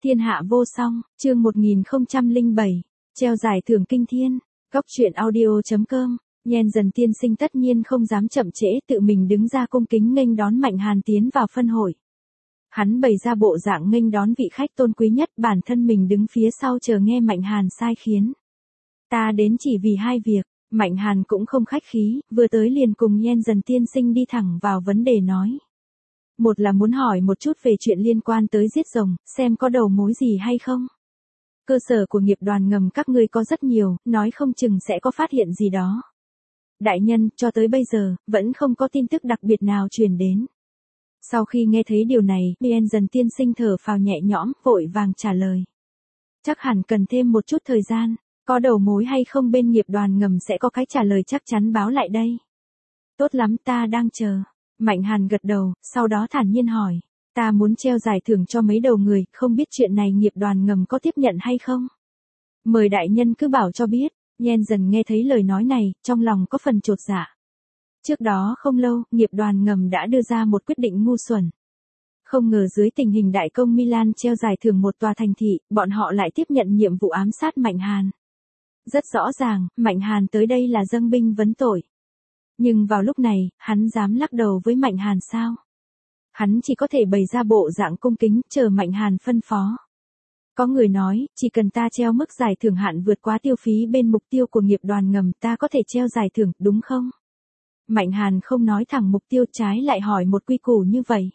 Thiên hạ vô song, chương 1007, treo giải thưởng kinh thiên, góc truyện audio.com. Nhen Dần tiên sinh tất nhiên không dám chậm trễ, tự mình đứng ra cung kính nghênh đón Mạnh Hàn tiến vào phân hội. Hắn bày ra bộ dạng nghênh đón vị khách tôn quý nhất, bản thân mình đứng phía sau chờ nghe Mạnh Hàn sai khiến. Ta đến chỉ vì hai việc. Mạnh Hàn cũng không khách khí, vừa tới liền cùng Nhen Dần tiên sinh đi thẳng vào vấn đề nói. Một là muốn hỏi một chút về chuyện liên quan tới giết rồng, xem có đầu mối gì hay không. Cơ sở của nghiệp đoàn ngầm các ngươi có rất nhiều, nói không chừng sẽ có phát hiện gì đó. Đại nhân, cho tới bây giờ, vẫn không có tin tức đặc biệt nào truyền đến. Sau khi nghe thấy điều này, Nhen Dần tiên sinh thở phào nhẹ nhõm, vội vàng trả lời. Chắc hẳn cần thêm một chút thời gian, có đầu mối hay không bên nghiệp đoàn ngầm sẽ có cái trả lời chắc chắn báo lại đây. Tốt lắm, ta đang chờ. Mạnh Hàn gật đầu, sau đó thản nhiên hỏi. Ta muốn treo giải thưởng cho mấy đầu người, không biết chuyện này nghiệp đoàn ngầm có tiếp nhận hay không? Mời đại nhân cứ bảo cho biết. Nhen Dần nghe thấy lời nói này, trong lòng có phần chột dạ. Trước đó không lâu, nghiệp đoàn ngầm đã đưa ra một quyết định ngu xuẩn. Không ngờ dưới tình hình đại công Milan treo giải thưởng một tòa thành thị, bọn họ lại tiếp nhận nhiệm vụ ám sát Mạnh Hàn. Rất rõ ràng, Mạnh Hàn tới đây là dâng binh vấn tội. Nhưng vào lúc này, hắn dám lắc đầu với Mạnh Hàn sao? Hắn chỉ có thể bày ra bộ dạng cung kính, chờ Mạnh Hàn phân phó. Có người nói, chỉ cần ta treo mức giải thưởng hạn vượt quá tiêu phí bên mục tiêu của nghiệp đoàn ngầm, ta có thể treo giải thưởng, đúng không? Mạnh Hàn không nói thẳng mục tiêu, trái lại hỏi một quy củ như vậy.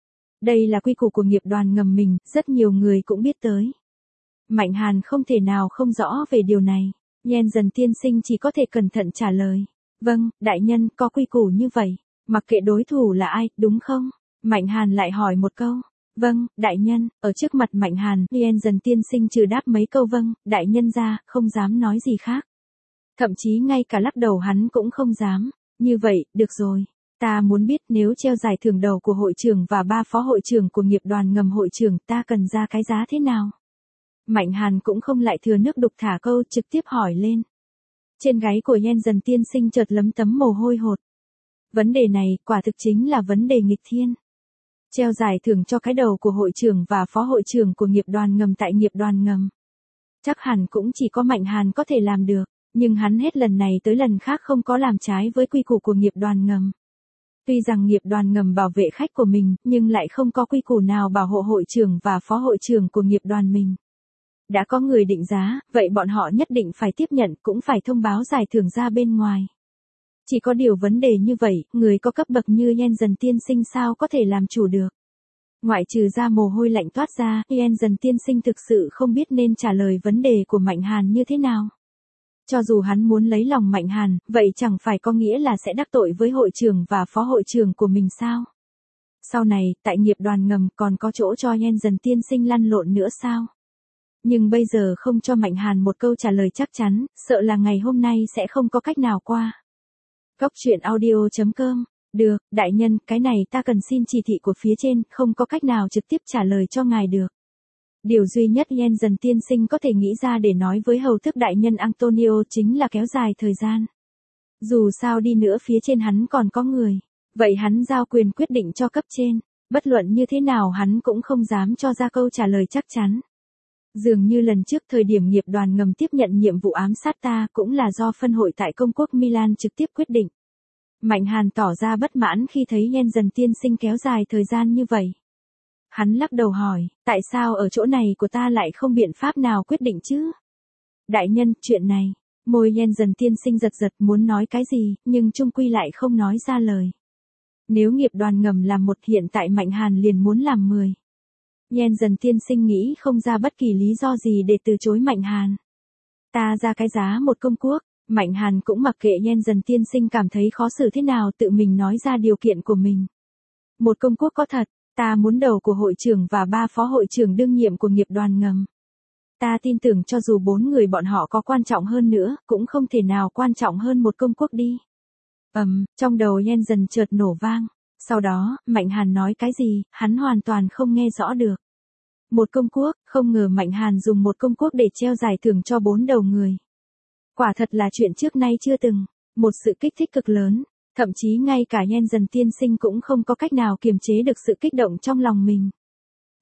Đây là quy củ của nghiệp đoàn ngầm mình, rất nhiều người cũng biết tới. Mạnh Hàn không thể nào không rõ về điều này. Nhen Dần tiên sinh chỉ có thể cẩn thận trả lời. Vâng, đại nhân, có quy củ như vậy. Mặc kệ đối thủ là ai, đúng không? Mạnh Hàn lại hỏi một câu. Vâng, đại nhân. Ở trước mặt Mạnh Hàn, Nhen Dần tiên sinh trừ đáp mấy câu vâng, đại nhân ra, không dám nói gì khác. Thậm chí ngay cả lắc đầu hắn cũng không dám. Như vậy, được rồi. Ta muốn biết nếu treo giải thưởng đầu của hội trưởng và 3 phó hội trưởng của nghiệp đoàn ngầm hội trưởng, ta cần ra cái giá thế nào? Mạnh Hàn cũng không lại thừa nước đục thả câu, trực tiếp hỏi lên. Trên gáy của Nhen Dần tiên sinh chợt lấm tấm mồ hôi hột. Vấn đề này, quả thực chính là vấn đề nghịch thiên. Treo giải thưởng cho cái đầu của hội trưởng và phó hội trưởng của nghiệp đoàn ngầm tại nghiệp đoàn ngầm. Chắc hẳn cũng chỉ có Mạnh Hàn có thể làm được, nhưng hắn hết lần này tới lần khác không có làm trái với quy củ của nghiệp đoàn ngầm. Tuy rằng nghiệp đoàn ngầm bảo vệ khách của mình, nhưng lại không có quy củ nào bảo hộ hội trưởng và phó hội trưởng của nghiệp đoàn mình. Đã có người định giá, vậy bọn họ nhất định phải tiếp nhận, cũng phải thông báo giải thưởng ra bên ngoài. Chỉ có điều vấn đề như vậy, người có cấp bậc như Nhen Dần tiên sinh sao có thể làm chủ được. Ngoại trừ ra mồ hôi lạnh toát ra, Nhen Dần tiên sinh thực sự không biết nên trả lời vấn đề của Mạnh Hàn như thế nào. Cho dù hắn muốn lấy lòng Mạnh Hàn, vậy chẳng phải có nghĩa là sẽ đắc tội với hội trưởng và phó hội trưởng của mình sao? Sau này, tại nghiệp đoàn ngầm còn có chỗ cho Nhen Dần tiên sinh lăn lộn nữa sao? Nhưng bây giờ không cho Mạnh Hàn một câu trả lời chắc chắn, sợ là ngày hôm nay sẽ không có cách nào qua. Góc truyện audio.com. Được, đại nhân, cái này ta cần xin chỉ thị của phía trên, không có cách nào trực tiếp trả lời cho ngài được. Điều duy nhất Nhen Dần tiên sinh có thể nghĩ ra để nói với hầu tước đại nhân Antonio chính là kéo dài thời gian. Dù sao đi nữa phía trên hắn còn có người. Vậy hắn giao quyền quyết định cho cấp trên. Bất luận như thế nào hắn cũng không dám cho ra câu trả lời chắc chắn. Dường như lần trước thời điểm nghiệp đoàn ngầm tiếp nhận nhiệm vụ ám sát ta cũng là do phân hội tại công quốc Milan trực tiếp quyết định. Mạnh Hàn tỏ ra bất mãn khi thấy Nhen Dần tiên sinh kéo dài thời gian như vậy. Hắn lắc đầu hỏi, tại sao ở chỗ này của ta lại không biện pháp nào quyết định chứ? Đại nhân, chuyện này, môi Nhen Dần tiên sinh giật giật muốn nói cái gì, nhưng chung quy lại không nói ra lời. Nếu nghiệp đoàn ngầm làm một, hiện tại Mạnh Hàn liền muốn làm 10. Nhen Dần tiên sinh nghĩ không ra bất kỳ lý do gì để từ chối Mạnh Hàn. Ta ra cái giá một công quốc. Mạnh Hàn cũng mặc kệ Nhen Dần tiên sinh cảm thấy khó xử thế nào, tự mình nói ra điều kiện của mình. Một công quốc có thật, ta muốn đầu của hội trưởng và 3 phó hội trưởng đương nhiệm của nghiệp đoàn ngầm. Ta tin tưởng cho dù 4 người bọn họ có quan trọng hơn nữa, cũng không thể nào quan trọng hơn một công quốc đi. Trong đầu Nhen Dần chợt nổ vang. Sau đó, Mạnh Hàn nói cái gì, hắn hoàn toàn không nghe rõ được. Một công quốc, không ngờ Mạnh Hàn dùng một công quốc để treo giải thưởng cho 4 đầu người. Quả thật là chuyện trước nay chưa từng, một sự kích thích cực lớn, thậm chí ngay cả Nhen Dần tiên sinh cũng không có cách nào kiềm chế được sự kích động trong lòng mình.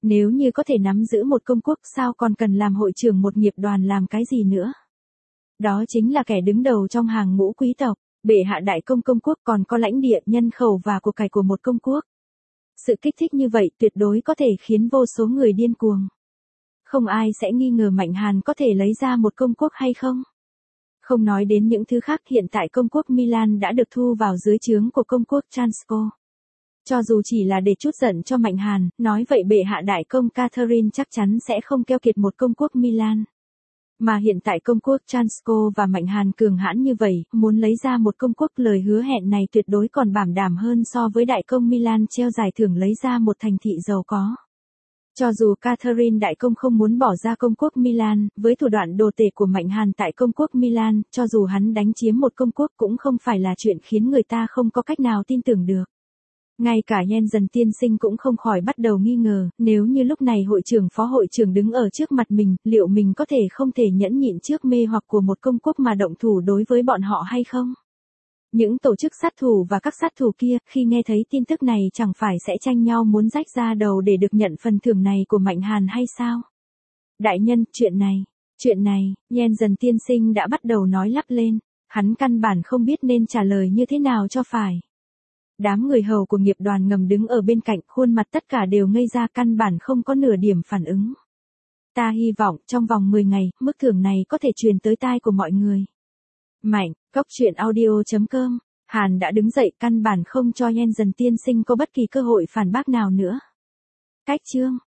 Nếu như có thể nắm giữ một công quốc sao còn cần làm hội trưởng một nghiệp đoàn làm cái gì nữa. Đó chính là kẻ đứng đầu trong hàng ngũ quý tộc, bệ hạ đại công công quốc còn có lãnh địa, nhân khẩu và của cải của một công quốc. Sự kích thích như vậy tuyệt đối có thể khiến vô số người điên cuồng. Không ai sẽ nghi ngờ Mạnh Hàn có thể lấy ra một công quốc hay không. Không nói đến những thứ khác, hiện tại công quốc Milan đã được thu vào dưới trướng của công quốc Transco. Cho dù chỉ là để trút giận cho Mạnh Hàn, nói vậy bệ hạ đại công Catherine chắc chắn sẽ không keo kiệt một công quốc Milan. Mà hiện tại công quốc Transco và Mạnh Hàn cường hãn như vậy, muốn lấy ra một công quốc, lời hứa hẹn này tuyệt đối còn bảo đảm hơn so với đại công Milan treo giải thưởng lấy ra một thành thị giàu có. Cho dù Catherine đại công không muốn bỏ ra công quốc Milan, với thủ đoạn đồ tể của Mạnh Hàn tại công quốc Milan, cho dù hắn đánh chiếm một công quốc cũng không phải là chuyện khiến người ta không có cách nào tin tưởng được. Ngay cả Nhen Dần tiên sinh cũng không khỏi bắt đầu nghi ngờ, nếu như lúc này hội trưởng phó hội trưởng đứng ở trước mặt mình, liệu mình có thể không thể nhẫn nhịn trước mê hoặc của một công quốc mà động thủ đối với bọn họ hay không? Những tổ chức sát thủ và các sát thủ kia, khi nghe thấy tin tức này chẳng phải sẽ tranh nhau muốn rách ra đầu để được nhận phần thưởng này của Mạnh Hàn hay sao? Đại nhân, chuyện này, Nhen Dần tiên sinh đã bắt đầu nói lắp lên, hắn căn bản không biết nên trả lời như thế nào cho phải. Đám người hầu của nghiệp đoàn ngầm đứng ở bên cạnh, khuôn mặt tất cả đều ngây ra, căn bản không có nửa điểm phản ứng. Ta hy vọng trong vòng 10 ngày, mức thưởng này có thể truyền tới tai của mọi người. Mạnh, Cốc Truyện Audio.com, Hàn đã đứng dậy, căn bản không cho Nhen Dần tiên sinh có bất kỳ cơ hội phản bác nào nữa. Cách chương